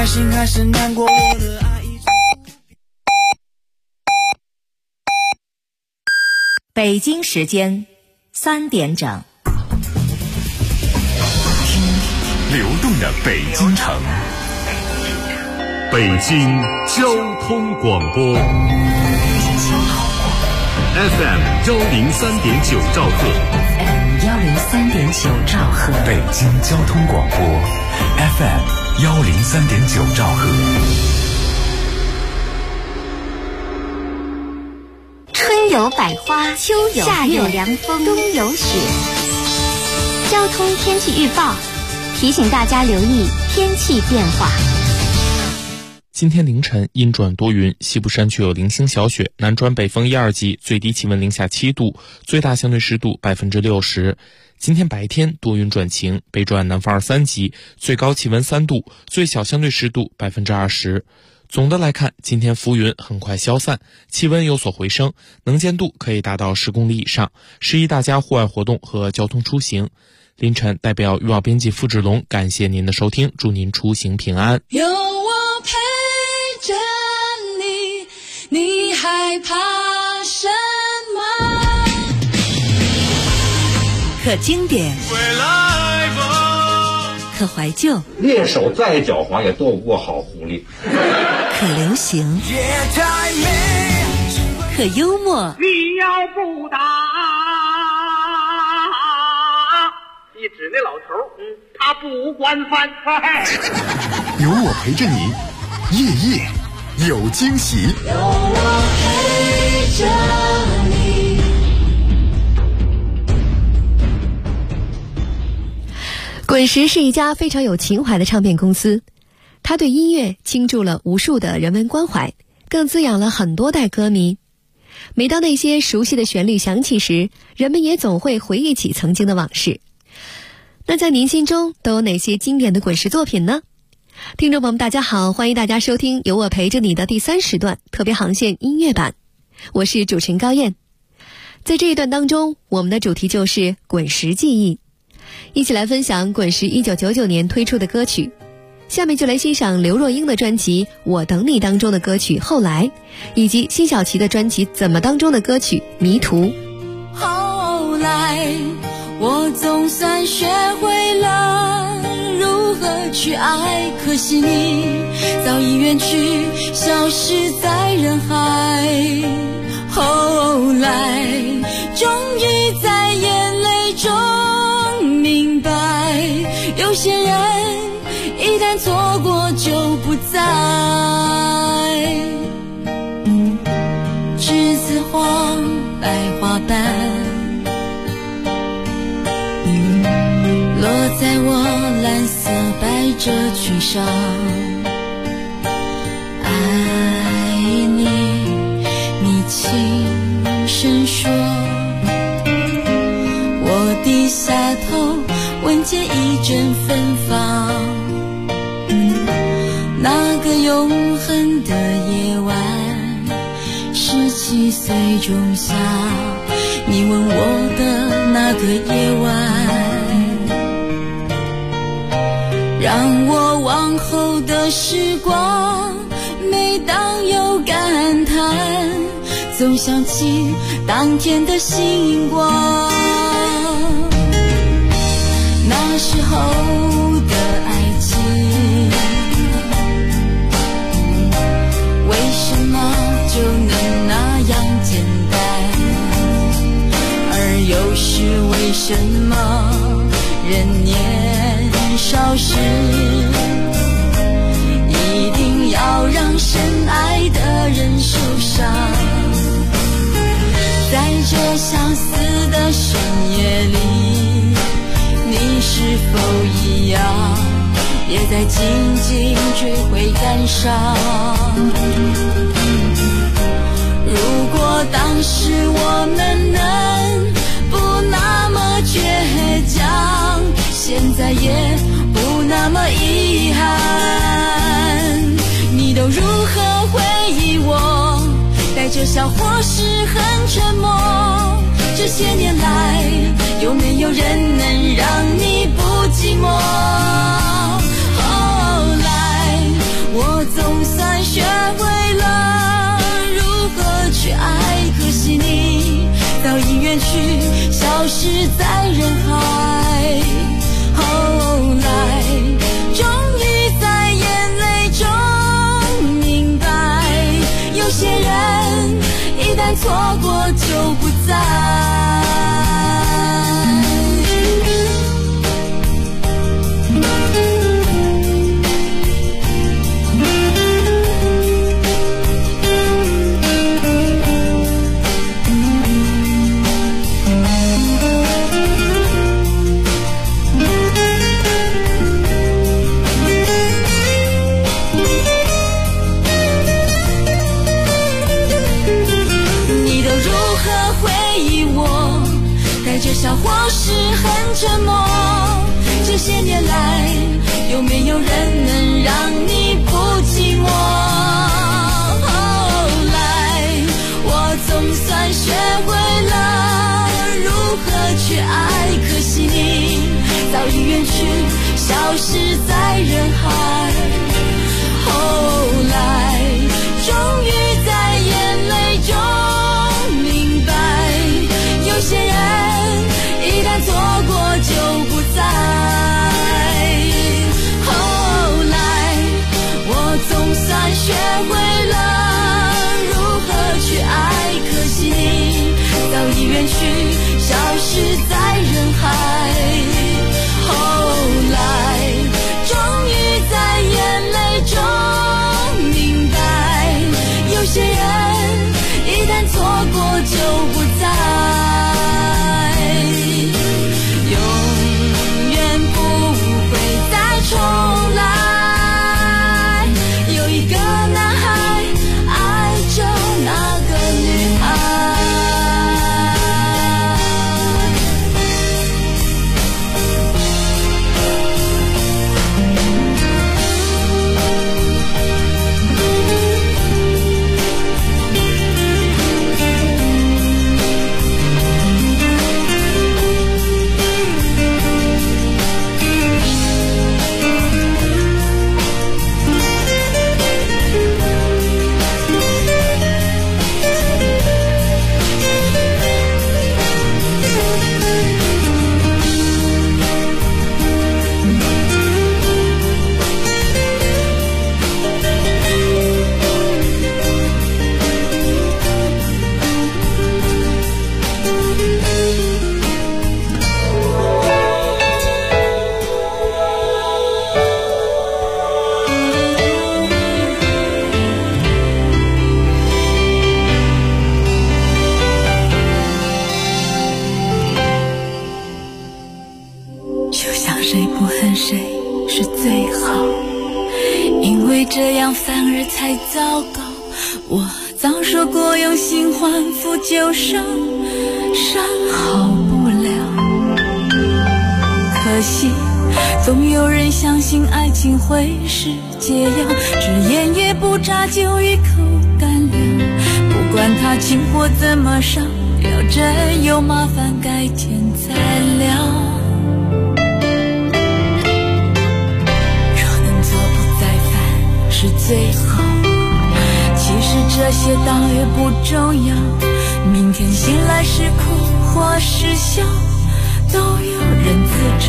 开心还是难过，我的爱一直。 北京时间3点整， 流动的北京城，北京交通广播 FM 103.9兆赫， 103.9兆赫， 北京交通广播 FM 103.9兆赫。 春有百花，秋有夏有凉风，冬有雪。交通天气预报提醒大家留意天气变化。 今天凌晨阴转多云，西部山区有零星小雪，南转北风1、2级，最低气温零下7度，最大相对湿度60%。今天白天多云转晴，北转南风2、3级，最高气温3度，最小相对湿度20%。总的来看，今天浮云很快消散，气温有所回升，能见度可以达到10公里以上，适宜大家户外活动和交通出行。凌晨代表预报编辑付志龙感谢您的收听，祝您出行平安。 有我陪着你，你害怕什么？ 可经典，可怀旧， 猎手再狡猾也斗不过好狐狸。 可流行，可幽默。 你要不打，你指那老头，他不管饭菜。 有我陪着你，夜夜有惊喜。 有我陪着你。 滚石是一家非常有情怀的唱片公司，它对音乐倾注了无数的人文关怀，更滋养了很多代歌迷。每当那些熟悉的旋律响起时，人们也总会回忆起曾经的往事。那在您心中都有哪些经典的滚石作品呢？听众朋友们大家好，欢迎大家收听有我陪着你的第3时段特别航线音乐版，我是主持人高燕。在这一段当中，我们的主题就是滚石记忆，一起来分享滚石1999年推出的歌曲。下面就来欣赏刘若英的专辑《我等你》当中的歌曲《后来》，以及辛晓琪的专辑《怎么》当中的歌曲《迷途》。 后来我总算学会了如何去爱，可惜你早已远去，消失在人海。后来终于在眼泪中明白，有些人一旦错过就不在。栀子花白花瓣落在我蓝色百褶裙上，爱你，你轻声说，我低下头闻见一阵芬芳。那个永恒的夜晚，17岁仲夏，你吻我的那个夜晚，让我往后的时光，每当有感叹，总想起当天的星光。那时候的爱情，为什么就能那样简单？而又是为什么人年少时，一定要让深爱的人受伤？在这相似的深夜里，你是否一样，也在静静追悔感伤？如果当时我们能不那么倔强，现在也不那么遗憾。你都如何回忆我？带着笑或是很沉默。这些年来，有没有人能让你不寂寞？后来失在人海。后来终于在眼泪中明白，有些人一旦错过就不再。这笑或是很沉默，这些年来有没有人能让你不寂寞？后来我总算学会了如何去爱，可惜你早已远去，消失在人海。后来终于在眼泪中明白，有些人一旦错过就不在。后来我总算学会了如何去爱，可惜你早已远去，消失在人海。后来终于在眼泪中明白，有些人一旦错过就不在。重来，有一个男孩爱着那个女孩。这样反而才糟糕，我早说过用心换付旧伤，伤好不了。可惜总有人相信爱情会是解药，只眼也不眨就一口干了。不管它情火怎么烧，要真有麻烦改天再聊。是最好，其实这些倒也不重要，明天醒来是哭或是笑，都有人自找。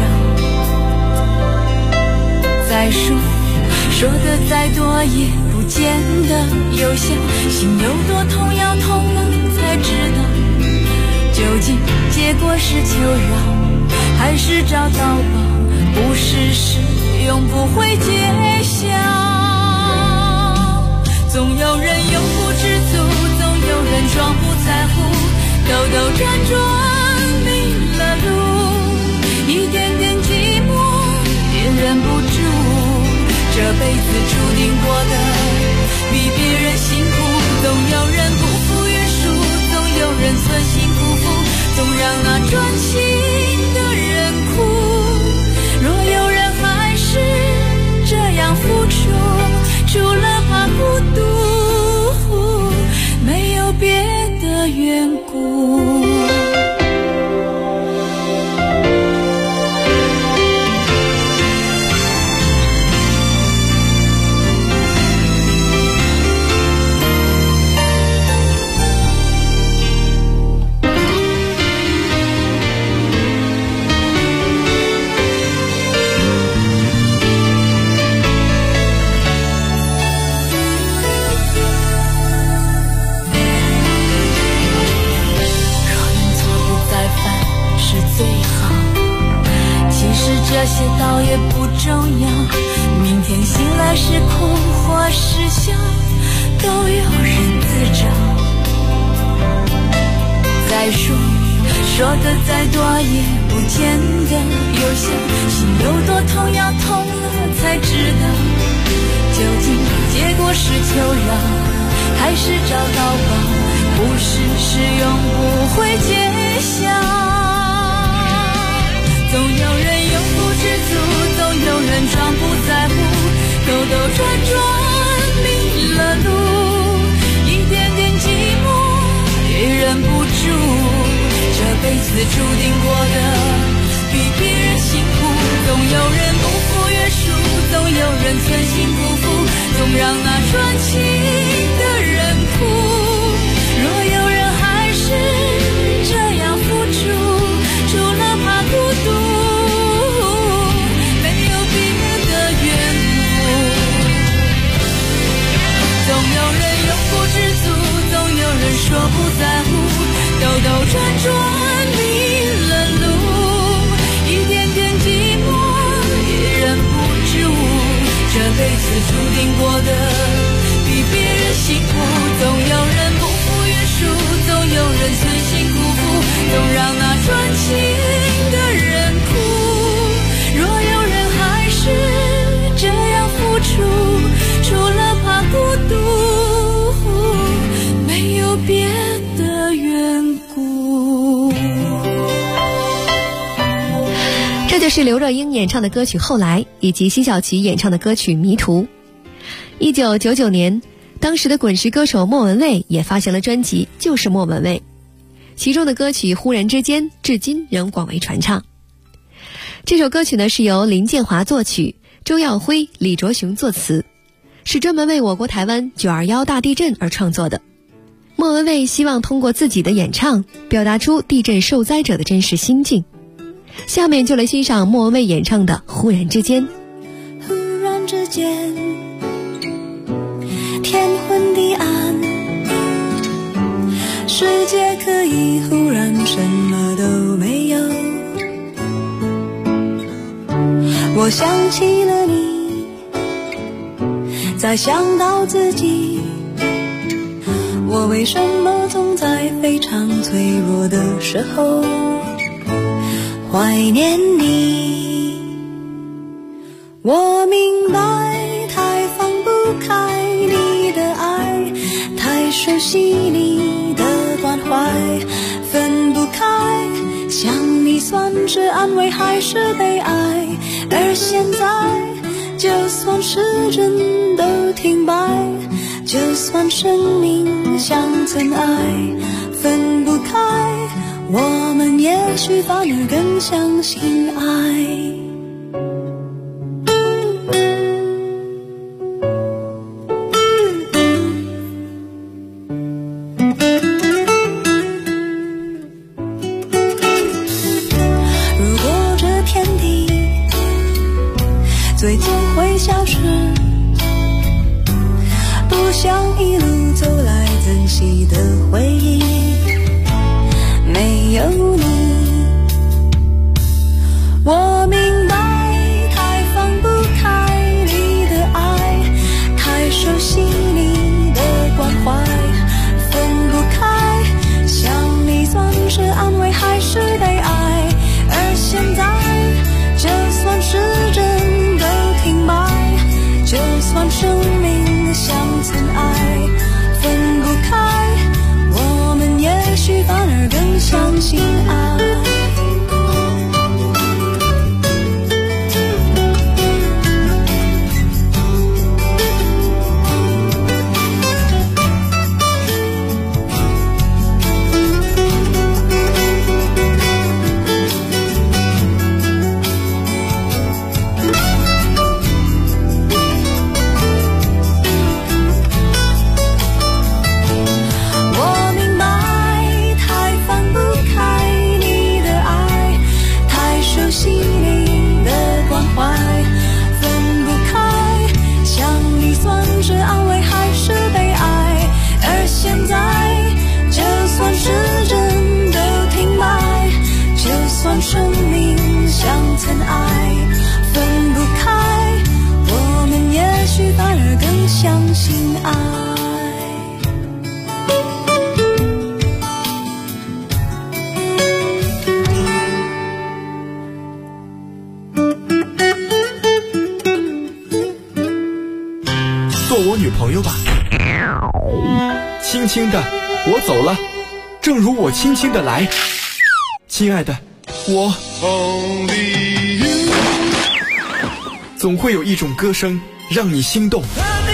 再说的再多也不见得有效，心有多痛要痛了才知道，究竟结果是求饶还是找到宝，不是使用不会揭晓。总有人永不知足，总有人装不在乎，兜兜转转迷了路，一点点寂寞也忍不住，这辈子注定过得比别人辛苦，总有人不负约束，总有人存心辜负，总让那专情的人哭。若有人还是这样付出，除了怕孤独，没有别的缘故。 实这些倒也不重要，明天醒来是哭或是笑，都有人自找。再说的再多也不见得有效，心有多痛要痛了才知道，究竟结果是求饶还是找到宝，不是使用不会揭晓。总有人永不知足，总有人装不在乎，兜兜转转迷了路，一点点寂寞也忍不住，这辈子注定过得比别人辛苦。总有人不负约束，总有人存心辜负，总让那专情的人哭。若有人还是这样付出，除了怕孤独，没有别的缘故。总有人永不知足，总有人说不在乎，兜兜转转迷了路，一点点寂寞也忍不住，这辈子注定过得比别人辛苦。总有人不负约束，总有人存心辜负，总让那专情的人哭。若有人还是这样付出，除了怕孤独，没有别的缘故。 这就是刘若英演唱的歌曲《后来》，以及辛晓琪演唱的歌曲《迷途》。1999年，当时的滚石歌手莫文蔚也发行了专辑《就是莫文蔚》，其中的歌曲《忽然之间》至今仍广为传唱。这首歌曲呢是由林建华作曲，周耀辉、李卓雄作词，是专门为我国台湾921大地震而创作的。莫文蔚希望通过自己的演唱表达出地震受灾者的真实心境。下面就来欣赏莫文蔚演唱的《忽然之间》。 忽然之间，天昏地暗，世界可以忽然什么都没有。我想起了你，再想到自己，我为什么总在非常脆弱的时候怀念你？我明白太放不开你的爱，太熟悉你的关怀，分不开想你算是安慰还是悲哀。而现在就算时针都停摆，就算生命像尘埃，分不开我们也许反而更相信爱。如果这天地最近会消失，不想一路走来珍惜的回忆，没有你，我明白太放不开你的爱，太熟悉你的关怀，分不开想你算是安慰还是悲哀。而现在就算时针都停摆，就算生命像尘埃，分不开我们也许反而更相信爱。 像曾爱，分不开，我们也许反而更相信爱。 做我女朋友吧，轻轻的我走了，正如我轻轻的来，亲爱的，我总会有一种歌声让你心动，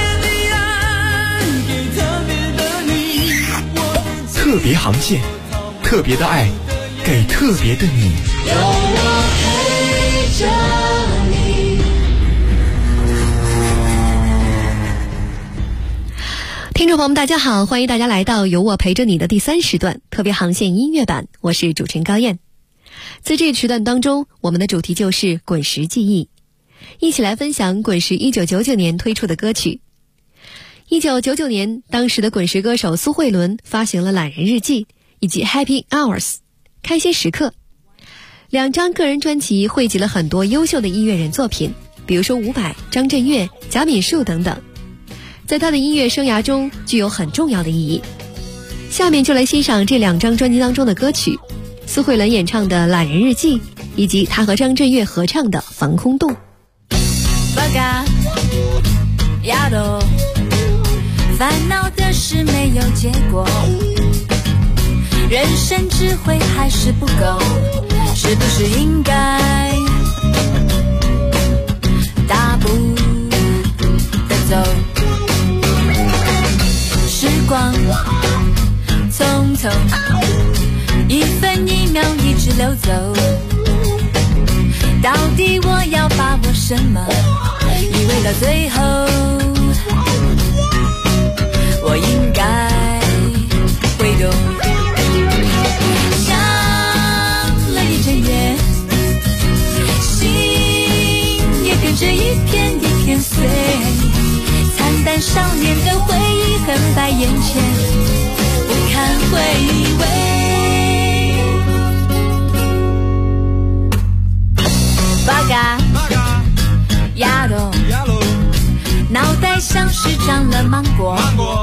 特别航线，特别的爱给特别的你，有我陪着你。 听众朋友们大家好，欢迎大家来到有我陪着你的第3时段特别航线音乐版，我是主持人高燕。在这个时段当中，我们的主题就是滚石记忆，一起来分享滚石1999年推出的歌曲。1999年，当时的滚石歌手苏慧伦发行了《懒人日记》以及《Happy Hours》开心时刻2张个人专辑，汇集了很多优秀的音乐人作品，比如说伍佰、张震岳、贾敏树等等，在他的音乐生涯中具有很重要的意义。下面就来欣赏这2张专辑当中的歌曲，苏慧伦演唱的《懒人日记》以及他和张震岳合唱的《防空洞》。 丫头，烦恼的事没有结果，人生智慧还是不够，是不是应该大步的走？时光匆匆，一分一秒一直流走，到底我要把握什么？以为到最后我应该会懂，想了一整夜，心也跟着一片一片碎，惨淡少年的回忆横在眼前，不堪回味。八嘎丫头，脑袋像是长了芒果，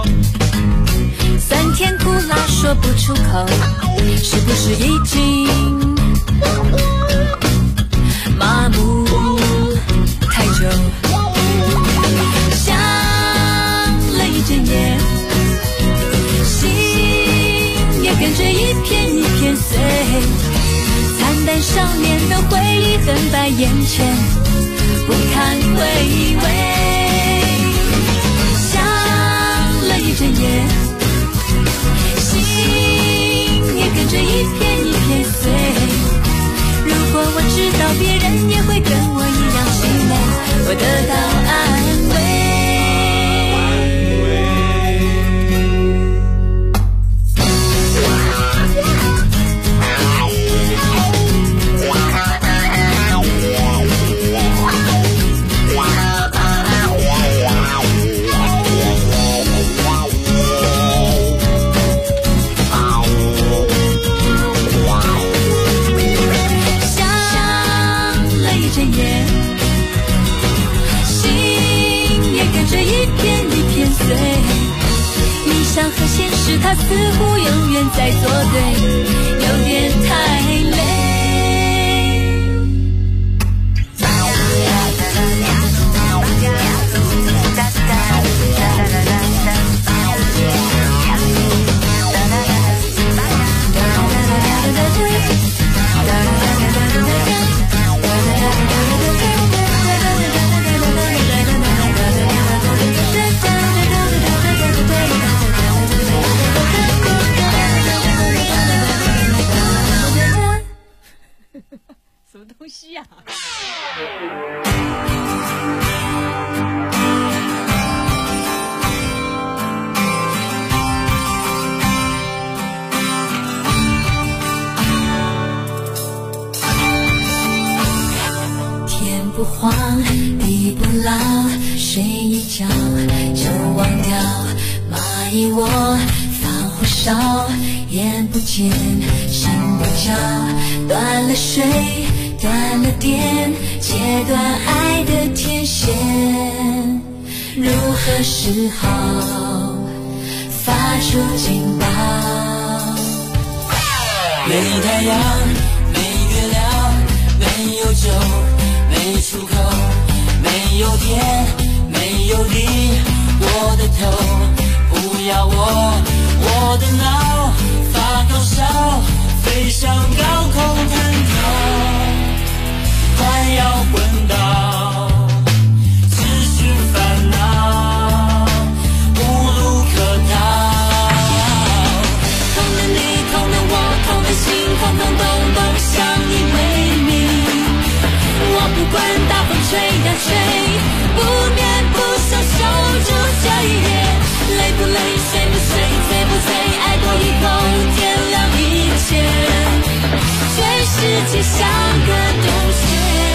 酸甜苦辣说不出口，是不是已经麻木太久？想了一整夜，心也跟着一片一片碎，惨淡少年的回忆横在眼前，不堪回味。想了一整夜，心也跟着一片一片碎，如果我知道别人也会跟我一样气馁，我得到安慰。和现实它似乎永远在作对，有点太累。 什么东西呀？ 天不黄地不老，睡一觉就忘掉，蚂蚁窝放火烧，眼不见心不焦，断了水断了电，切断爱的天线，如何是好？发出警报。没太阳，没月亮，没有酒，没出口，没有天，没有地，我的头不要我的脑发高烧，飞上高空弹跳，快要昏倒，只是烦恼，无路可逃。痛的你，痛的我，痛的心，空空洞洞向你为民。我不管大风吹呀吹，不眠不休守住这一夜。累不累，睡不睡，醉不醉，爱过以后天亮以前，全世界像个洞穴。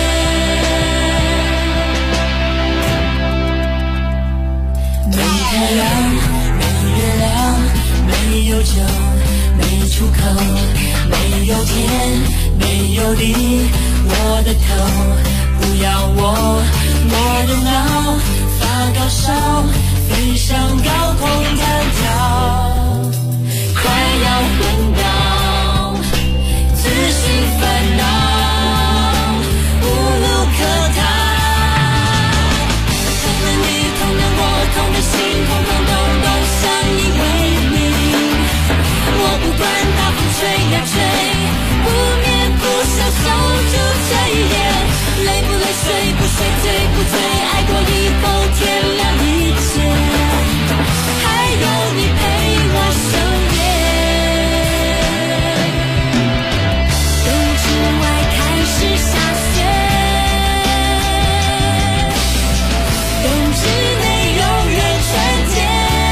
没太阳，没月亮，没有酒，没出口，没有天，没有地，我的头不要我的脑发高烧，飞上高空弹跳，快要昏倒，只是烦恼，无路可逃。痛的你，痛的我，痛的心，空空洞洞向你为民。我不管大风吹呀吹，不眠不休守住这一夜。累不累，睡不睡，醉不醉，爱过以后天亮以前，还有你陪我守夜。冬之外开始下雪，冬之内永远纯洁。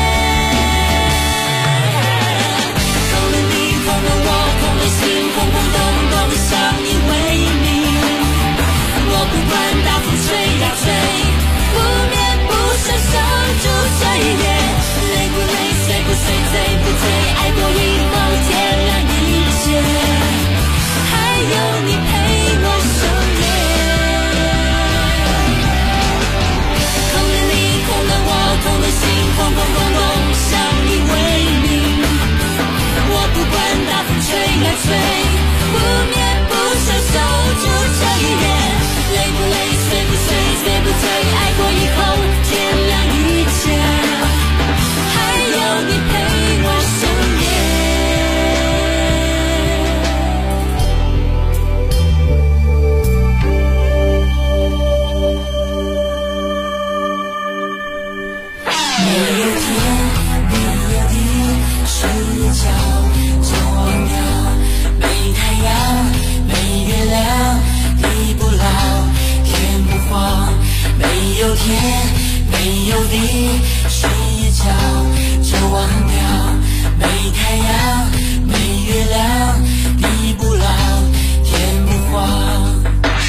痛的你，痛的我，痛的心，空空洞洞向你为民。我不管大风吹呀吹，不眠不休守住这一夜。累不累，睡不睡，醉不醉，爱过以后天亮以前，还有你陪我守夜。痛的你，痛的我，痛的心，空空洞洞向你为民。我不管大风吹呀吹，不眠不休守住这一夜。累不累，睡不睡，醉不醉，爱过以后天亮以前，还有你陪我守夜。没有天，没有地，睡一觉就忘掉。没太阳，没月亮，地不老，天不荒，没有天，没有地，睡一觉就忘掉。没太阳，没月亮，地不老，天不荒。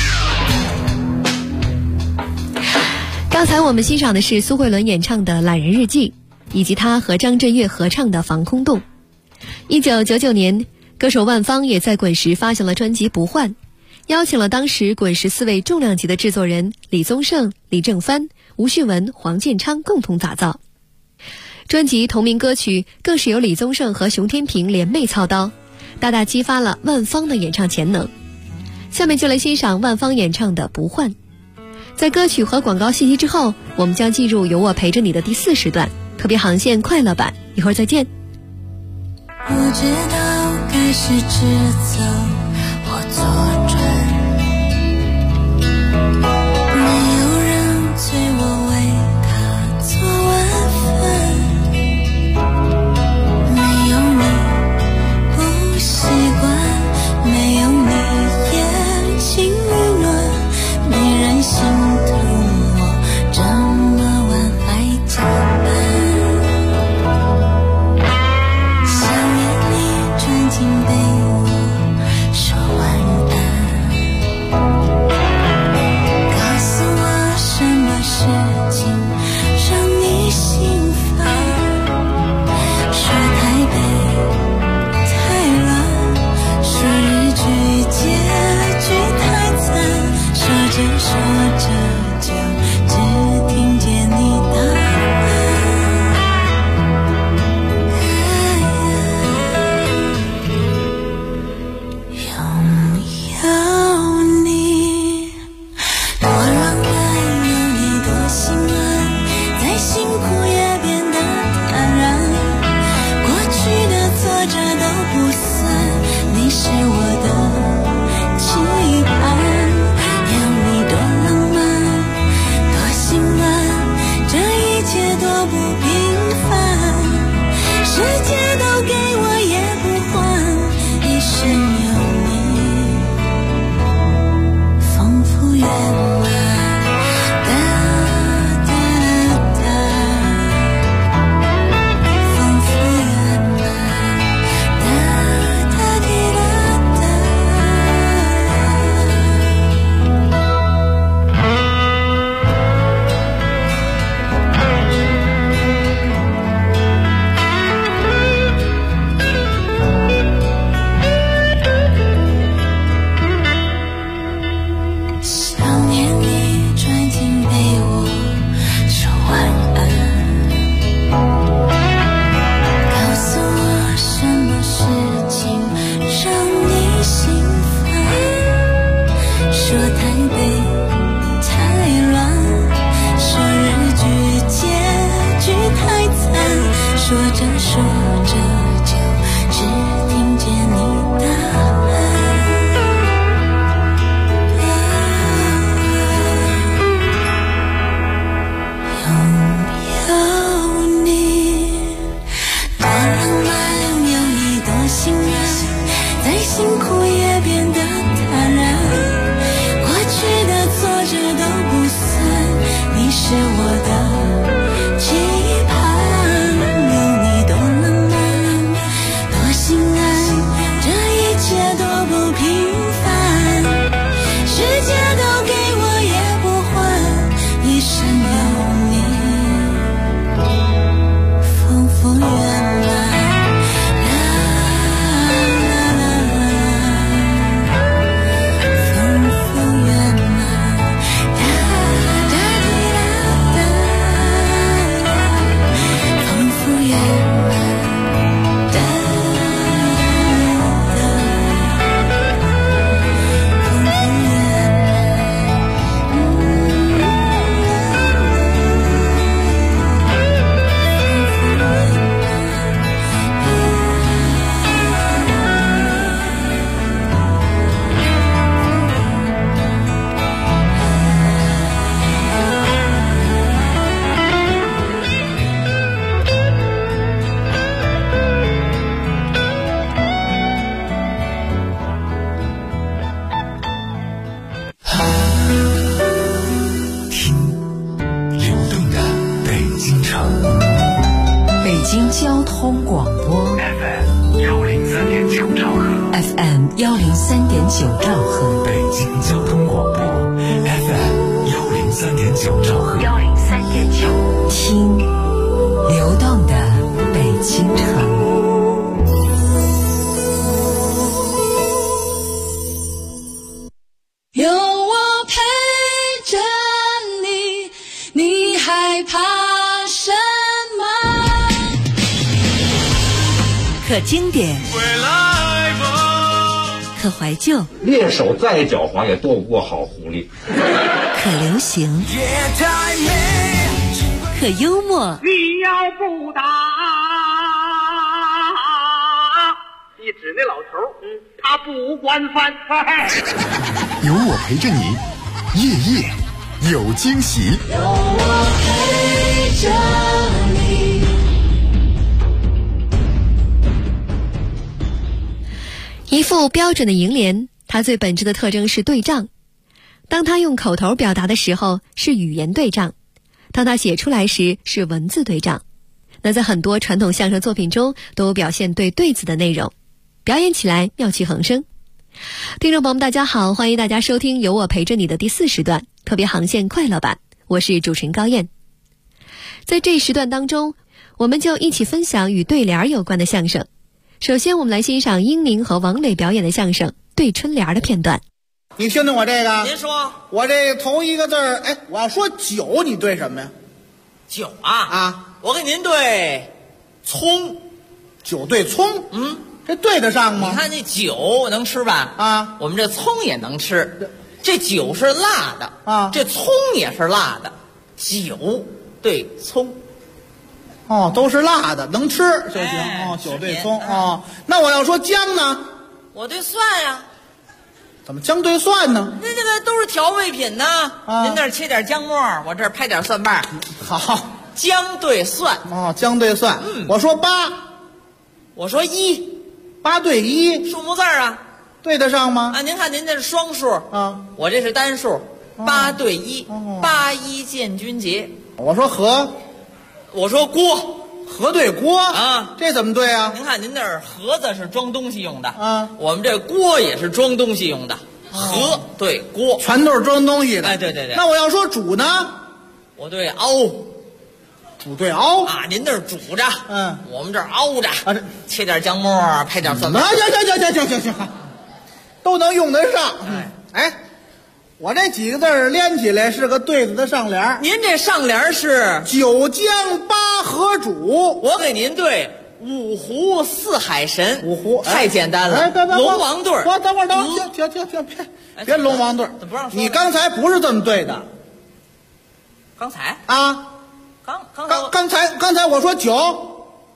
刚才我们欣赏的是苏慧伦演唱的《懒人日记》，以及她和张震岳合唱的《防空洞》。1999年，歌手万芳也在滚石发行了专辑《不换》，邀请了当时滚石4位重量级的制作人李宗盛、李正帆、吴旭文、黄建昌共同打造。专辑同名歌曲更是由李宗盛和熊天平联袂操刀，大大激发了万芳的演唱潜能。下面就来欣赏万芳演唱的《不换》。在歌曲和广告信息之后，我们将进入有我陪着你的第4时段特别航线快乐版，一会儿再见。 不知道该是直走或左转，没有人催我为他做晚饭，没有你不习惯，没有你眼睛里暖，没人心疼我这么晚还加班。想念你钻进被窝， 说着说着就只听见你的辛苦也变得坦然，过去的挫折都不算，你是我的期盼，有你多浪漫，多心安，这一切多不平凡，世界都给我也不换，一生有你丰富圆满。 交通广播 FM 103.9兆赫 FM 103.9兆赫， 北京交通广播 FM 103.9兆赫 103.9，听流动的北京城。 有我陪着你，你害怕什么？ 可经典，可怀旧， 猎手再狡猾也斗不过好狐狸。 可流行，可幽默。 你要不打，一指那老头，他不惯犯。 有我陪着你，夜夜有惊喜。 有我陪着你。 一副标准的楹联，它最本质的特征是对仗。当他用口头表达的时候，是语言对仗；当他写出来时，是文字对仗。那在很多传统相声作品中，都有表现对子的内容，表演起来妙趣横生。听众朋友们，大家好，欢迎大家收听有我陪着你的第4时段特别航线快乐版，我是主持人高燕。在这一时段当中，我们就一起分享与对联有关的相声。首先我们来欣赏英宁和王磊表演的相声对春联的片段。 你听听我这个， 您说， 我这头一个字儿，我要说酒，你对什么呀？ 酒啊，我给您对葱。 酒对葱，这对得上吗？ 你看这酒能吃吧？我们这葱也能吃。这酒是辣的这葱也是辣的，酒对葱。 都是辣的，能吃就行。酒对葱那我要说姜呢？ 我对蒜呀。 怎么姜对蒜呢？ 那这个都是调味品呢。您那儿切点姜末，我这儿拍点蒜瓣。 好， 姜对蒜。 姜对蒜。我说8， 我说1， 8对1， 数目字啊， 对得上吗？ 您看您这是双数我这是单数，8对1，8一见君节。 我说和。 我说锅， 和对锅这怎么对啊？ 您看您那儿盒子是装东西用的我们这锅也是装东西用的，和对锅全都是装东西的。 哎，对对对。 那我要说煮呢？ 我对熬， 煮对熬您那儿煮着我们这儿熬着切点姜末，拍点蒜瓣。 行，都能用得上。我这几个字儿连起来是个对子的上联。 您这上联是九江八河煮， 我给您对五湖四海神。 五湖太简单了。龙王对。 我等会儿，停，别龙王对。 怎么不让说？ 你刚才不是这么对的。 刚才刚才我说酒，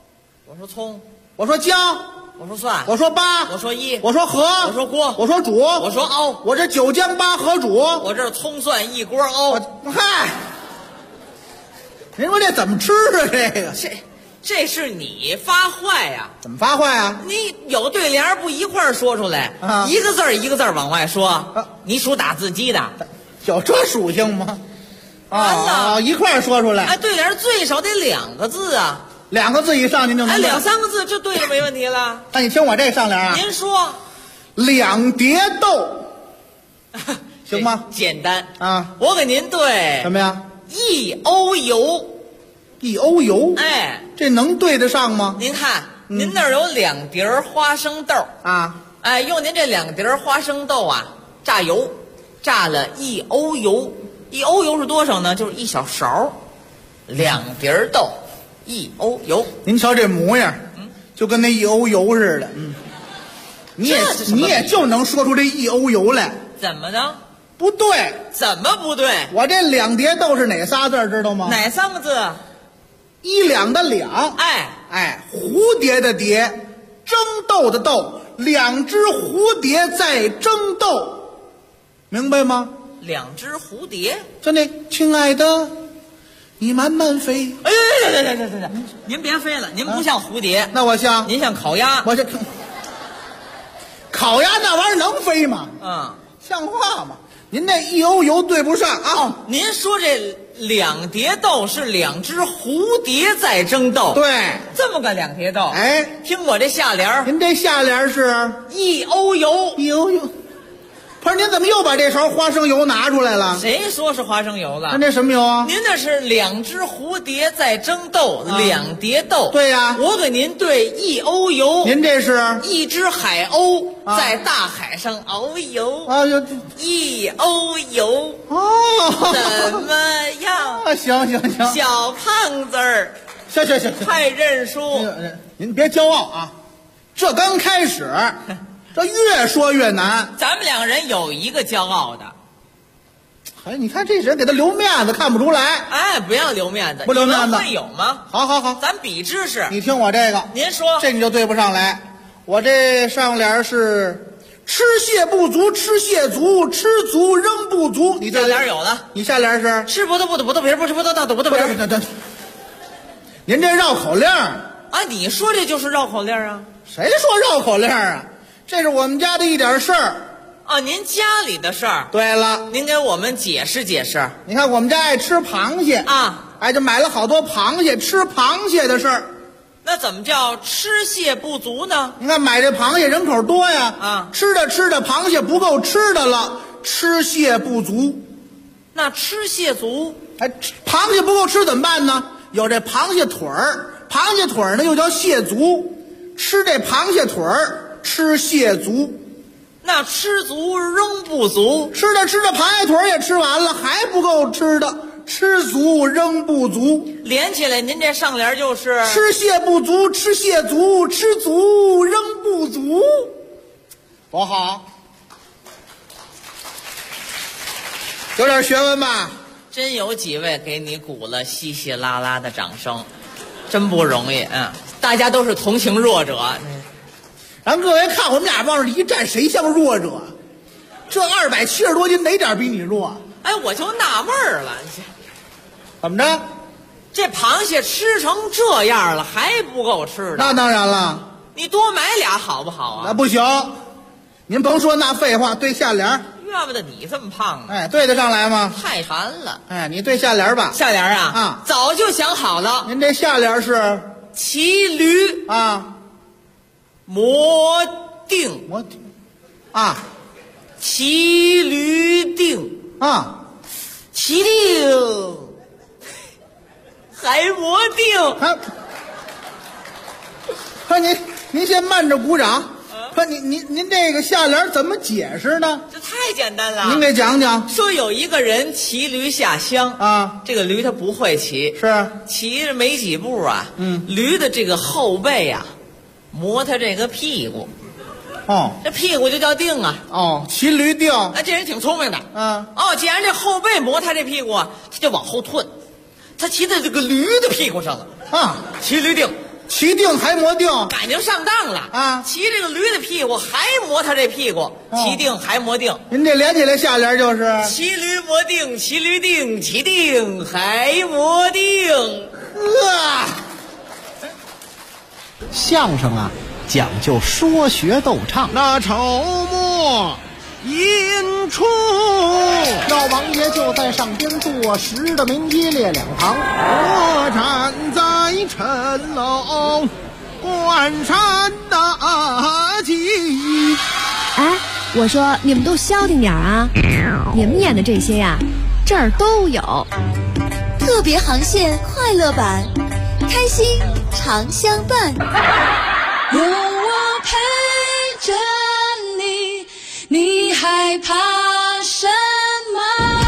我说葱。 我说姜。 我说蒜。 我说八。 我说一。 我说和。 我说锅。 我说煮。 我说熬。 我这9姜8和煮。 我这葱蒜一锅熬。 嗨，您说这怎么吃啊？ 这是你发坏呀？ 怎么发坏啊？ 你有对联不一块儿说出来，一个字儿一个字儿往外说。你属打字机的， 有这属性吗？啊，一块儿说出来。 哎，对联最少得2个字啊 ，2个字以上您就能。 哎，2、3个字就对了，没问题了。 那你听我这上联啊。 您说 ，2碟豆，行吗？ 简单啊， 我给您对什么呀 ？1欧油。 1欧油， 哎， 这能对得上吗？ 您看，您那儿有2碟花生豆啊， 哎，用您这2碟花生豆啊，榨油，榨了1欧油。1欧油是多少呢？就是1小勺，2碟豆，1欧油。 您瞧这模样，就跟那1欧油似的。你也就能说出这1欧油来？ 怎么的？ 不对。 怎么不对？ 我这2碟豆是哪仨字知道吗？ 哪3个字 ？1两的两，哎，蝴蝶的蝶，争斗的斗，2只蝴蝶在争斗，明白吗 ？2只蝴蝶， 就那亲爱的，你慢慢飞。 哎，您别飞了，您不像蝴蝶， 那我像， 您像烤鸭。 我这烤鸭那玩意儿能飞吗？像话吗？您那1欧油对不上啊！ 您说这2碟豆是2只蝴蝶在争斗， 对， 这么个2碟豆。 哎， 听我这下联， 您这下联是 1欧油 ，1欧油。不是，您怎么又把这勺花生油拿出来了？ 谁说是花生油了？ 那什么油啊？ 您那是2只蝴蝶在争斗，2碟豆。 对呀， 我给您对1欧油。 您这是 1只海鸥在大海上遨游。 啊哟 ，1欧油哦， 怎么样？ 行， 小胖子儿， 行， 快认输。 您别骄傲啊，这刚开始。这越说越难， 咱们2个人有一个骄傲的。 哎，你看这人给他留面子，看不出来。 哎，不要留面子， 不留面子会有吗？ 好， 咱比知识。 你听我这个， 您说， 这你就对不上来。我这上联是吃蟹不足，吃蟹足，吃足仍不足。你下联有了， 你下联是吃不得皮，不吃不得大，不得皮。 您这绕口令啊？ 你说这就是绕口令啊？ 谁说绕口令啊？这是我们家的一点事儿啊，您家里的事儿。 对了， 您给我们解释解释。 你看我们家爱吃螃蟹啊， 哎，就买了好多螃蟹，吃螃蟹的事儿。 那怎么叫吃蟹不足呢？ 你看买这螃蟹人口多呀， 啊， 吃着螃蟹不够吃的了，吃蟹不足。 那吃蟹足， 哎，螃蟹不够吃怎么办呢？有这螃蟹腿儿，螃蟹腿儿呢又叫蟹足，吃这螃蟹腿儿。吃蟹足， 那吃足仍不足。 吃着螃蟹腿也吃完了，还不够吃的，吃足仍不足。 连起来，您这上联就是吃蟹不足，吃蟹足，吃足仍不足，多好，有点学问吧？ 真有几位给你鼓了稀稀拉拉的掌声，真不容易。大家都是同情弱者。 咱各位看我们俩往这一站，谁像弱者？这270多斤哪点比你弱？ 哎，我就纳闷儿了， 怎么着？ 这螃蟹吃成这样了还不够吃的？ 那当然了， 你多买俩好不好啊？ 那不行，您甭说那废话，对下联。 怨不得你这么胖呢。 哎，对得上来吗？ 太馋了。 哎，你对下联吧。 下联啊，早就想好了。 您这下联是骑驴啊。 磨定啊， 骑驴定啊， 骑定还磨定。 您先慢着鼓掌。您这个下联怎么解释呢？ 这太简单了。 您给讲讲。 说有一个人骑驴下乡啊， 这个驴他不会骑， 是骑着没几步啊，驴的这个后背啊。磨他这个屁股，这屁股就叫定啊。 骑驴定。 哎，这人挺聪明的。既然这后背磨他这屁股啊，他就往后退，他骑在这个驴的屁股上了啊。骑驴定， 骑定还磨定， 感情上当了啊！ 骑这个驴的屁股还磨他这屁股，骑定还磨定。 您这连起来下联就是骑驴磨定，骑驴定，骑定还磨定。 相声啊，讲究说学逗唱。 那筹末引出， 老王爷就在上边坐实的名一列两旁， 我站在城楼关山大吉。 哎，我说你们都消停点啊！你们演的这些呀，这儿都有。 特别航线快乐版，开心常相伴。有我陪着你，你害怕什么？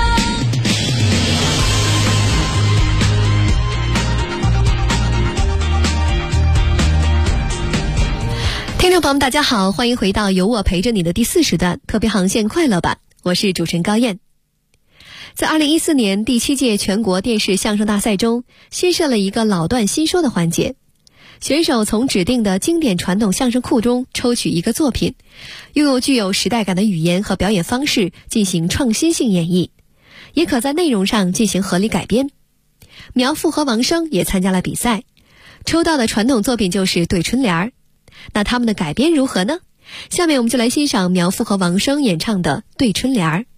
听众朋友们，大家好，欢迎回到有我陪着你的第4时段特别航线快乐版，我是主持人高燕。在2014年第7届全国电视相声大赛中，新设了一个老段新说的环节，选手从指定的经典传统相声库中抽取一个作品，拥有具有时代感的语言和表演方式进行创新性演绎，也可在内容上进行合理改编。苗阜和王声也参加了比赛，抽到的传统作品就是对春联儿。那他们的改编如何呢？下面我们就来欣赏苗阜和王声演唱的对春联儿。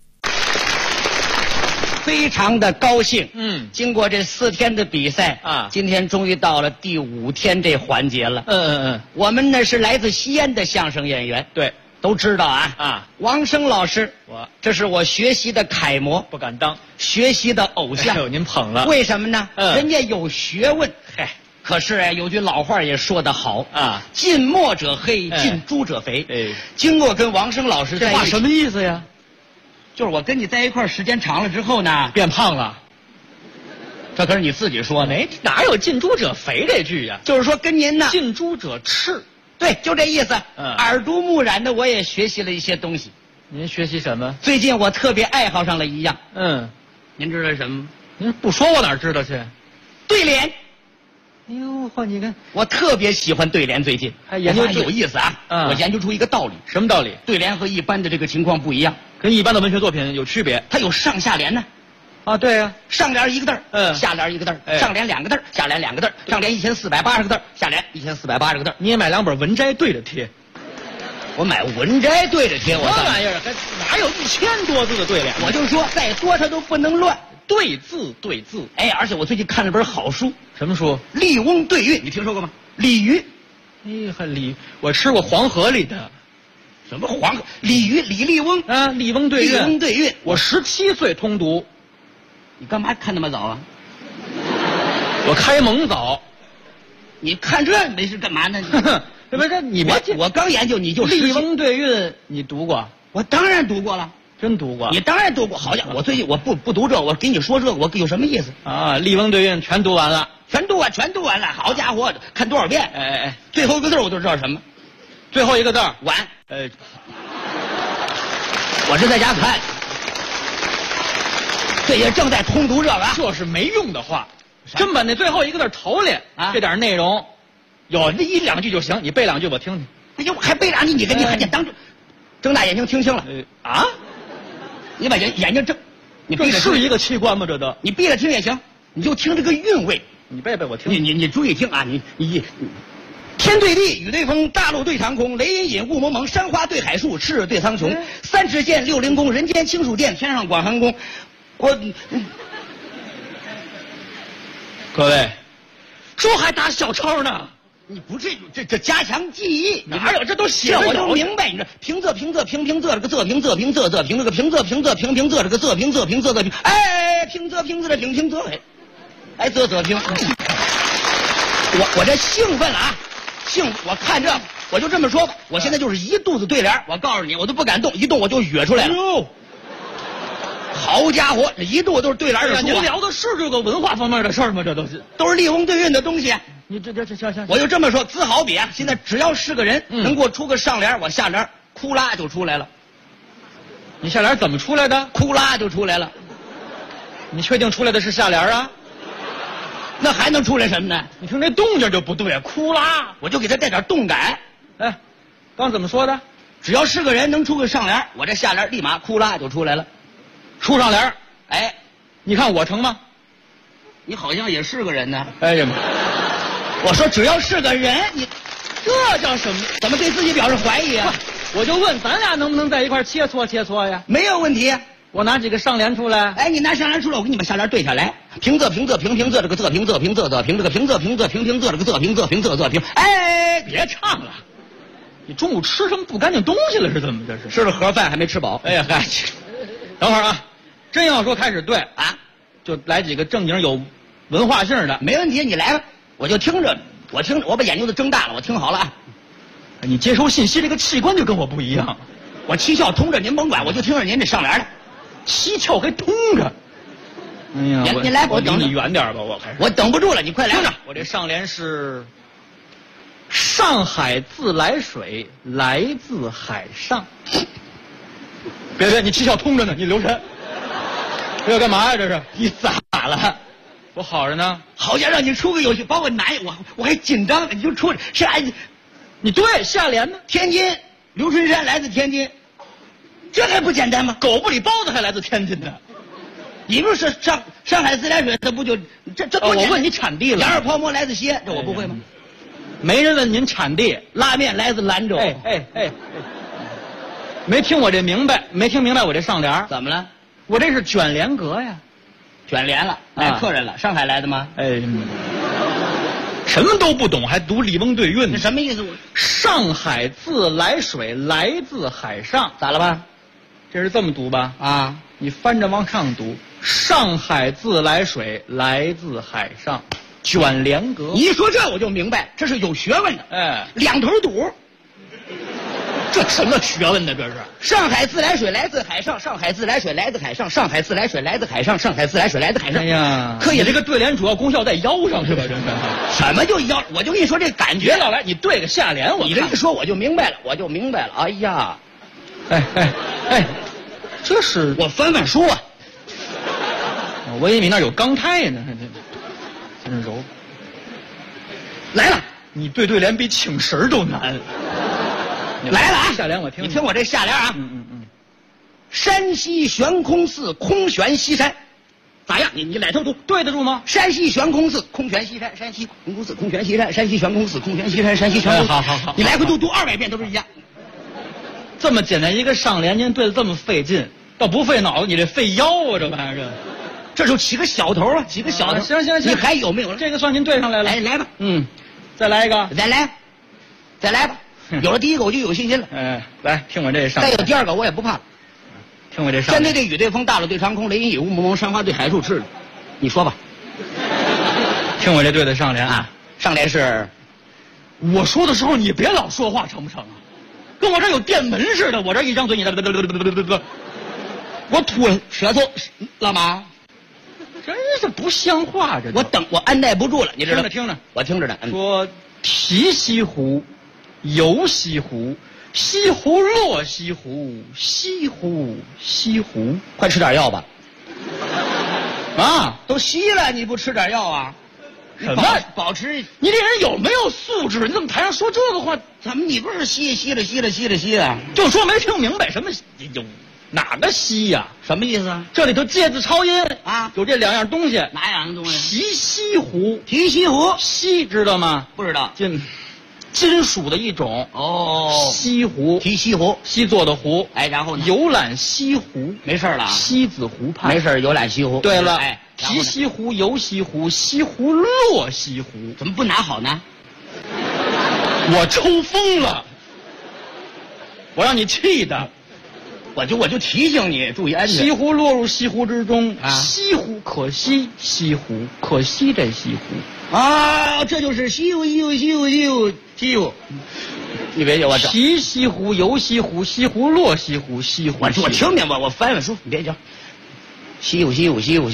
非常的高兴，经过这4天的比赛啊， 今天终于到了第5天这环节了。我们呢是来自西安的相声演员， 对， 都知道啊。王声老师，这是我学习的楷模， 不敢当， 学习的偶像。 哎呦，您捧了， 为什么呢？人家有学问。可是啊，有句老话也说得好啊，近墨者黑，近朱者肥。经过跟王声老师在一起， 这话什么意思呀？ 就是我跟你在一块儿时间长了之后呢， 变胖了。 这可是你自己说的， 哪有近朱者肥这句呀？ 就是说跟您呢， 近朱者赤。 对，就这意思。耳濡目染的，我也学习了一些东西。 您学习什么？ 最近我特别爱好上了一样。您知道什么？ 您不说我哪知道去？ 对联。 哎呦嚯，你看， 我特别喜欢对联，最近还研究有意思啊！我研究出一个道理。 什么道理？ 对联和一般的这个情况不一样， 跟一般的文学作品有区别。 它有上下联呢。 啊，对呀， 上联一个字儿，下联一个字儿，上联2个字儿，下联2个字儿，上联1480个字儿，下联1480个字儿。 你也买2本文摘对着贴？ 我买文摘对着贴，我这玩意儿哪有1000多字的对联？ 我就说再多它都不能乱。 对字对字， 而且我最近看了本好书。 什么书？ 笠翁对韵，你听说过吗？鲤鱼。 我吃过黄河里的。 什么黄河？鲤鱼，李笠翁啊，笠翁对韵。 笠翁对韵， 我17岁通读。 你干嘛看那么早啊？ 我开蒙早。 你看这没事干嘛呢？ 这不是你我刚研究你就笠翁对韵，你读过？ 我当然读过了。 真读过？ 你当然读过。好家伙，我最近我不读这，我给你说这，我有什么意思啊？笠翁对韵全读完了， 全读完了。好家伙，看多少遍？最后一个字我就知道什么。 最后一个字晚。我是在家看，这也正在通读这个。 这是没用的话，真把那最后一个字头里这点内容，有那1、2句就行，你背2句我听听。 哎呦，还背2句，你还得当睁大眼睛听清了啊！ 你把眼睛睁，你闭着是一个器官吗？这都你闭着听也行，你就听这个韵味。 你背我听。 你注意听啊！你天对地，雨对风，大陆对长空，雷隐隐，雾蒙蒙，山花对海树，赤日对苍穹。3尺剑，6灵宫，人间清暑殿，天上广寒宫。 各位，这还打小抄呢？ 你不是这加强记忆？ 哪有？这都写我就明白。你这平仄平仄这个平仄平仄这个平仄这个平仄平仄这个平仄这仄平仄这平仄仄平。我这兴奋了啊！我看这我就这么说吧，我现在就是一肚子对联，我告诉你，我都不敢动，一动我就哕出来了。好家伙，这一肚子都是对联的书。 您聊的是这个文化方面的事儿吗？这都是笠翁对韵的东西。 你这行， 我就这么说，自好比啊，现在只要是个人能给我出个上联，我下联哭啦就出来了。 你下联怎么出来的？ 哭啦就出来了。 你确定出来的是下联啊？ 那还能出来什么呢？ 你听这动静就不对，哭啦！ 我就给他带点动感。 哎，刚怎么说的？ 只要是个人能出个上联，我这下联立马哭啦就出来了。 出上联， 哎， 你看我成吗？ 你好像也是个人呢。 哎呀， 我说只要是个人，你这叫什么？ 怎么对自己表示怀疑啊？ 我就问咱俩能不能在一块切磋切磋呀？ 没有问题。 我拿几个上联出来。 哎，你拿上联出来，我给你把下联对下来。平仄平仄平平仄这个仄平仄平仄仄平这个平仄平仄平平仄这个仄平仄平仄仄平。哎， 别唱了。你中午吃什么不干净东西了是怎么这是？ 吃了盒饭还没吃饱。 哎呀嗨，等会儿啊，真要说开始对啊， 就来几个正经有文化性的。 没问题，你来吧，我就听着，我把眼睛都睁大了，我听好了啊。 你接收信息这个器官就跟我不一样， 我七窍通着，您甭管，我就听着您这上联了。 七窍还通着。哎呀， 你来， 我等离你远点吧， 我等不住了，你快来着。我这上联是上海自来水，来自海上。别，你七窍通着呢，你留神。这要干嘛呀？这是你咋了？ 我好着呢。 好家让你出个有趣，把我难，我还紧张，你就出是哎， 你对下联呢？ 天津，刘春山来自天津。这还不简单吗？ 狗不理包子还来自天津呢。 你不是上海自来水，这不就这多、 我问你产地了。 羊肉泡馍来自西安，这我不会吗？ 没人问您产地。 拉面来自兰州。 哎，没听我这明白，没听明白我这上联。 怎么了？ 我这是卷联格呀， 卷联了，来客人了。上海来的吗？ 哎，什么都不懂，还读李翁对韵。 这什么意思？ 上海自来水，来自海上， 咋了吧？ 这是这么读吧？ 啊， 你翻着往上读，上海自来水，来自海上，卷联格。 你一说这我就明白，这是有学问的。 哎， 两头堵。 这什么学问呢？这是上海自来水来自海上，上海自来水来自海上，上海自来水来自海上，上海自来水来自海上。 哎呀， 可以， 这个对联主要功效在腰上是吧？这是什么就腰？我就跟你说这感觉。 老来，你对个下联， 你这一说我就明白了，哎呀， 哎，这是我翻翻书啊。 我以为你那有钢胎呢，真揉。 来了， 你对联比请神都难。 来了啊！ 下联我听， 你听我这下联啊。山西悬空寺空悬西山，咋样？你来头读对得住吗？ 山西悬空寺空悬西山，山西悬空寺空悬西山，山西悬空寺空悬西山，山西悬空寺。 好， 你来回读200遍都是一样。 这么简单一个上联，您对得这么费劲，倒不费脑子，你这费腰啊！这玩意儿， 这就起个小头啊，起个小头。 行， 你还有没有了？ 这个算您对上来了。 来吧， 再来一个， 再来吧。有了第一个我就有信心了。 来听我这上。 再有第二个我也不怕了。 听我这上。 山对雨对风，大陆对长空，雷隐隐雾蒙蒙，山花对海树赤。你说吧。 听我这对的上联啊，上联是， 我说的时候你别老说话成不成啊？跟我这有电门似的，我这一张嘴你我吐了舌头，老马，真是不像话！这我按耐不住了，你知道吗？ 听着， 我听着呢。 说提西湖，游西湖，西湖落西湖，西湖西湖， 快吃点药吧！ 啊， 都稀了，你不吃点药啊？ 什么保持？ 你这人有没有素质？你怎么台上说这个话？ 怎么你不是吸了？ 就说没听明白什么有哪个吸呀？ 什么意思啊？ 这里头介字超音啊， 有这两样东西。 哪两样东西？ 提西湖，西知道吗？ 不知道。 金属的一种西湖， 提西湖， 西做的湖。 哎，然后呢？ 游览西湖， 没事了。 西子湖畔， 没事，游览西湖。 对了， 哎， 提西湖，游西湖，西湖落西湖， 怎么不拿好呢？ 我抽风了，我让你气的， 我就提醒你注意安全。 西湖落入西湖之中， 啊， 西湖可惜，西湖可惜这西湖啊，这就是西湖。你别叫我整。 提西湖，游西湖，西湖落西湖，西湖。 我听见我翻翻书，你别叫。西湖。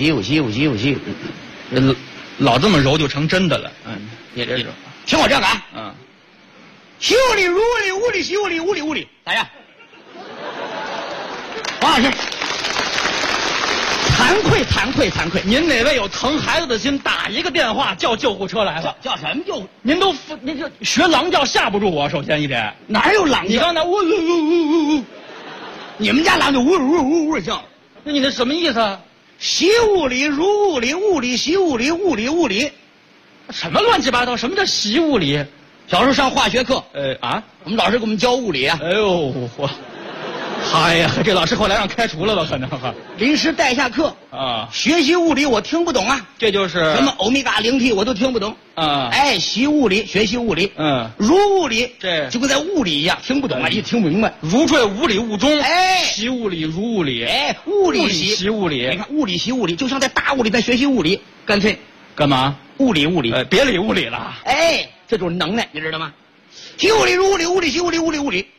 老这么揉就成真的了。 你这听我这个啊。西屋里如里屋里西屋里屋里咋样？王老师， 惭愧！您哪位有疼孩子的心，打一个电话叫救护车来了。 叫什么救？ 您这学狼叫吓不住我，首先一点。 哪有狼叫？ 你刚才呜， 你们家狼就呜叫， 那你那什么意思啊？ 习物理如物理，物理习物理，物理。 什么乱七八糟？什么叫习物理？ 小时候上化学课，我们老师给我们教物理啊。 哎呦我。哎呀，这老师后来让开除了吧？可能临时带下课啊。 学习物理我听不懂啊， 这就是什么欧米伽0T 我都听不懂啊。 哎，习物理，学习物理，如物理， 这就跟在物理一样，听不懂啊，一听不明白。 如坠五里雾中， 哎， 习物理如物理， 哎，物理习物理。 你看物理习物理，就像在大物理在学习物理，干脆干嘛？ 物理， 别理物理了。 哎，这就是能耐，你知道吗？习物理如物理，物理习物理，物理。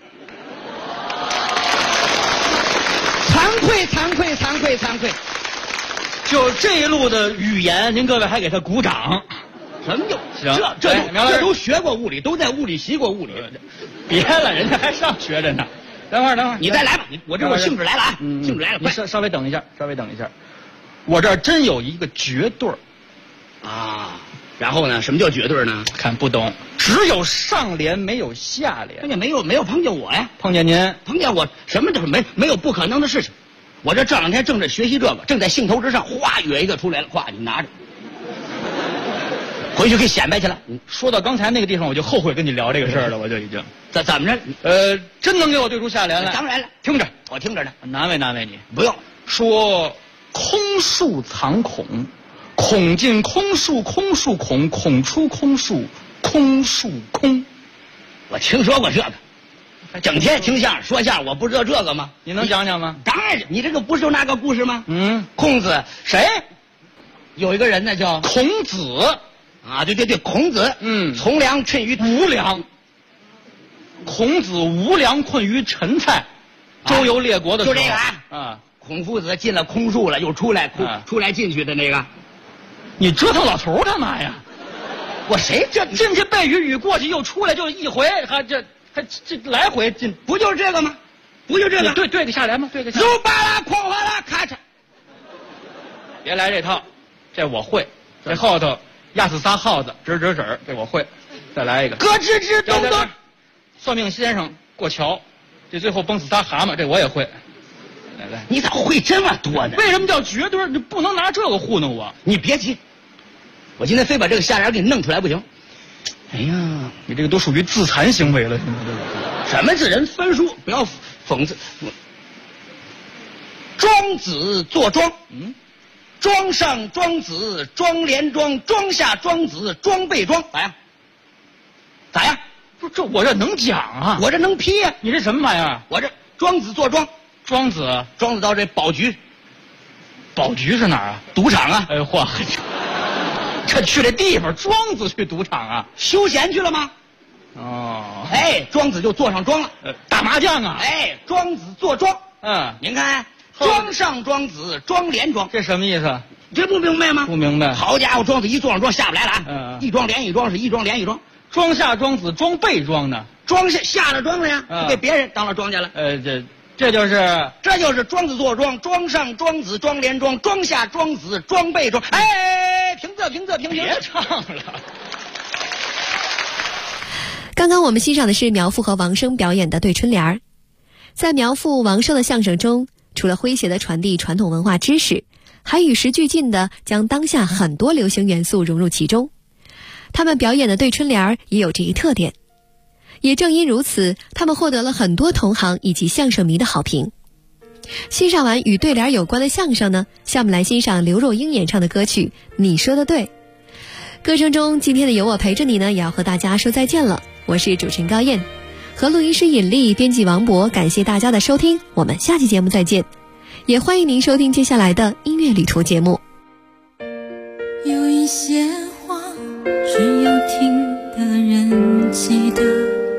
惭愧！ 就这一路的语言，您各位还给他鼓掌？ 什么就行？ 这都学过物理，都在物理习过物理。 别了，人家还上学着呢。等会儿， 你再来吧。我兴致来了啊！兴致来了， 你稍微等一下。我这儿真有一个绝对啊。然后呢？什么叫绝对呢？ 看不懂，只有上联没有下联。 那没有碰见我呀？ 碰见您， 碰见我，什么都没有不可能的事情。我这两天正在学习这个，正在兴头之上，哗，约一个出来了，哗，你拿着，回去给显摆去了。 说到刚才那个地方，我就后悔跟你聊这个事儿了，我就已经。 怎么着？ 真能给我对出下联来？ 当然了， 听着， 我听着呢。 难为你。 不用说，空树藏孔，孔进空树，空树孔，孔出空树，空树空。 我听说过这个。整天听相声说相声，我不知道这个吗？ 你能讲讲吗？ 当然，你这个不是就那个故事吗？孔子谁？ 有一个人呢叫孔子啊，对，孔子，从良困于无良。孔子无良困于陈蔡，周游列国的时候， 就这个啊。孔夫子进了空树了，又出来进去的那个， 你折腾老头干嘛呀？ 我谁这进去背雨过去又出来就一回，还这来回进， 不就是这个吗？不就这个？ 对个下联吗？对个下联。 如巴拉哐哗啦咔嚓， 别来这套，这我会。这后头压死仨耗子，指，这我会。再来一个， 咯吱吱咚咚。 算命先生过桥，这最后崩死仨蛤蟆，这我也会。来， 你咋会这么多呢？ 为什么叫绝对？你不能拿这个糊弄我。 你别急，我今天非把这个下联给你弄出来不行。哎呀， 你这个都属于自残行为了，现在什么字人分书，不要讽刺。庄子坐庄，庄上庄子，庄连庄，庄下庄子，庄被庄，咋样？ 不是我这能讲啊， 我这能批呀。 你这什么玩意儿？ 我这庄子坐庄， 庄子到这宝局是哪儿啊？ 赌场啊！ 哎呦嚯！这去这地方，庄子去赌场啊？ 休闲去了吗？ 哦， 哎，庄子就坐上庄了， 打麻将啊？ 哎，庄子坐庄，您看，庄上庄子，庄连庄， 这什么意思？ 这不明白吗？ 不明白。 好家伙，庄子一坐上庄下不来了啊！一庄连一庄是一庄连一庄， 庄下庄子，庄被庄呢？ 庄下了庄了呀，给别人当了庄家了。 这就是庄子坐庄，庄上庄子，庄连庄，庄下庄子，庄被庄。哎，平， 别唱了。 刚刚我们欣赏的是苗阜和王声表演的对春联儿。在苗阜、王声的相声中，除了诙谐地传递传统文化知识，还与时俱进地将当下很多流行元素融入其中。他们表演的对春联儿也有这一特点。也正因如此，他们获得了很多同行以及相声迷的好评。欣赏完与对联有关的相声呢，下面来欣赏刘若英演唱的歌曲《你说的对》。歌声中，今天的有我陪着你呢，也要和大家说再见了。我是主持人高燕，和录音师尹丽，编辑王博，感谢大家的收听，我们下期节目再见。也欢迎您收听接下来的音乐旅途节目。 有一些话，只有听的人记得。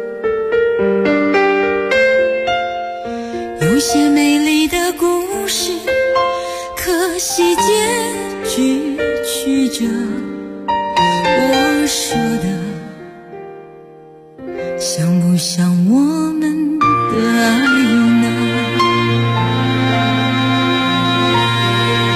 有些美丽的故事，可惜结局曲折。我说的，像不像我们的爱呢？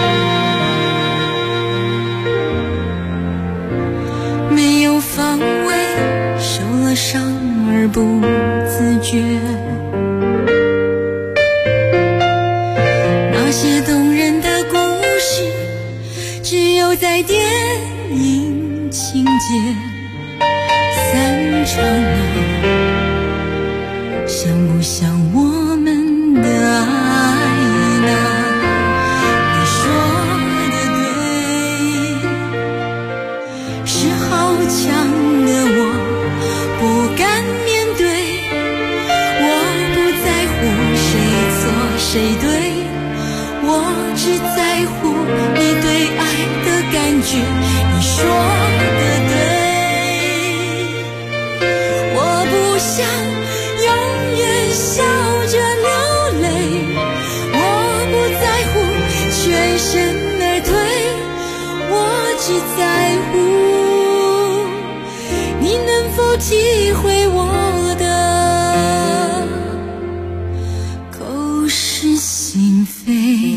活在电影情节散场了，像不像我们的爱呢？你说的对，是好强的我不敢面对，我不在乎谁错谁对，我只在乎你对爱的感觉。你说的对，我不想永远笑着流泪，我不在乎全身而退，我只在乎你能否体会我的口是心非。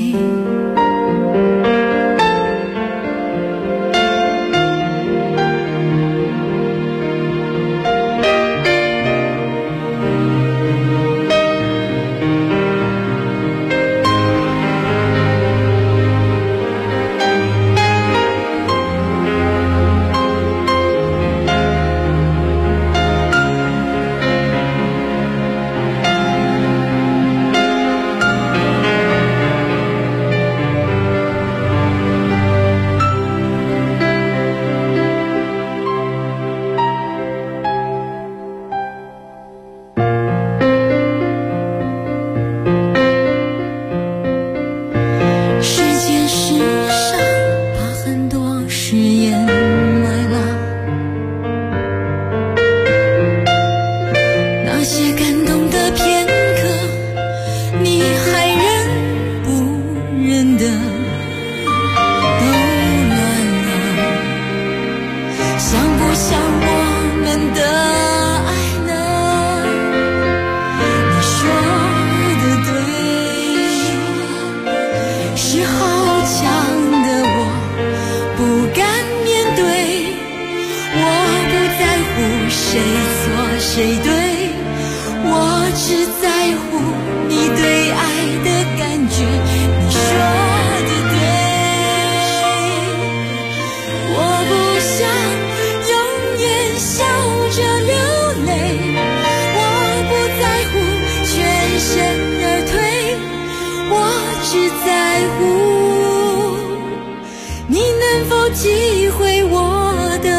体会我的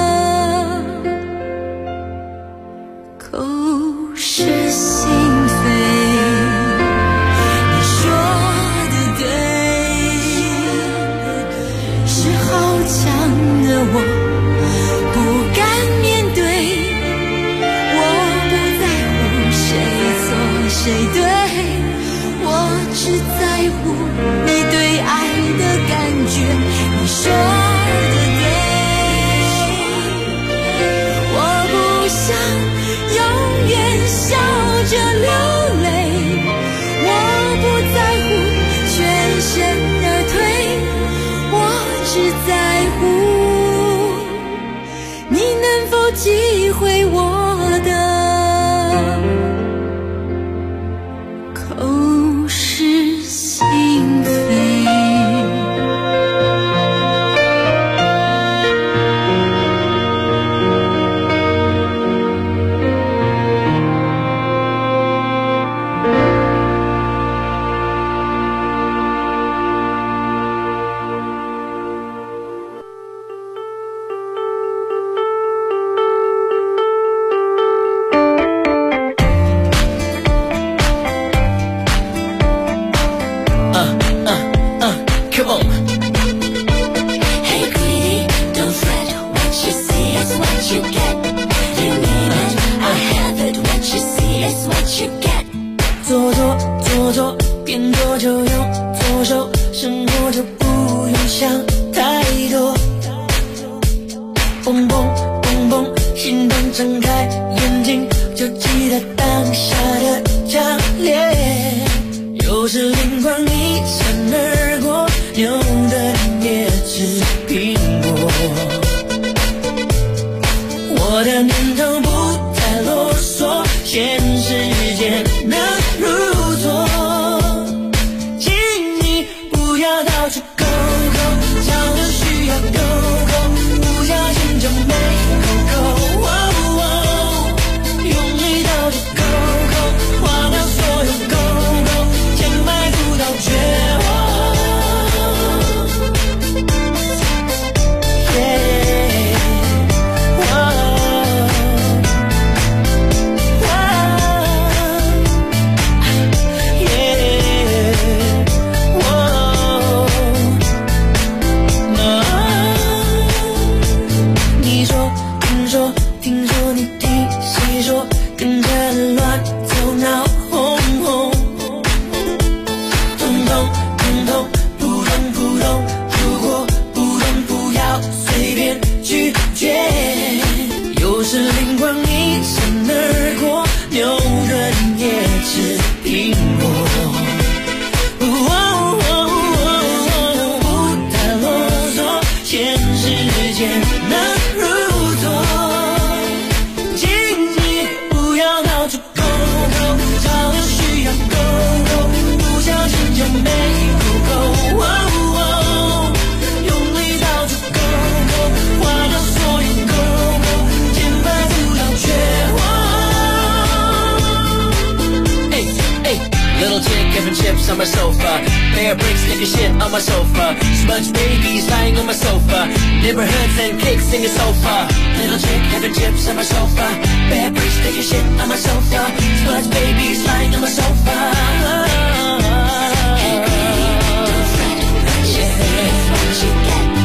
口是心非，你说的对，是好强的我不敢面对，我不在乎谁错谁对，我只在乎你对爱的感觉。你说着流泪，我不在乎全身而退，我只在乎你能否体会我的口是心非。 边做就用左手，生活就不用想太多。蹦蹦蹦蹦，心动睁开眼睛，就记得当下的强烈。有时灵光一闪而过，牛的也吃苹果。我的念头不太啰嗦，现实间能如昨。请你不要到处口口，找个虚需要 go go， 不小心就没扣扣，用力到就扣扣，花掉所有勾勾，钱买不到绝望。On my sofa, bear bricks, nigga shit on my sofa, smudge babies lying on my sofa, neighborhoods and cakes singing sofa, little chick having chips on my sofa, bear bricks, nigga shit on my sofa, smudge babies lying on my sofa.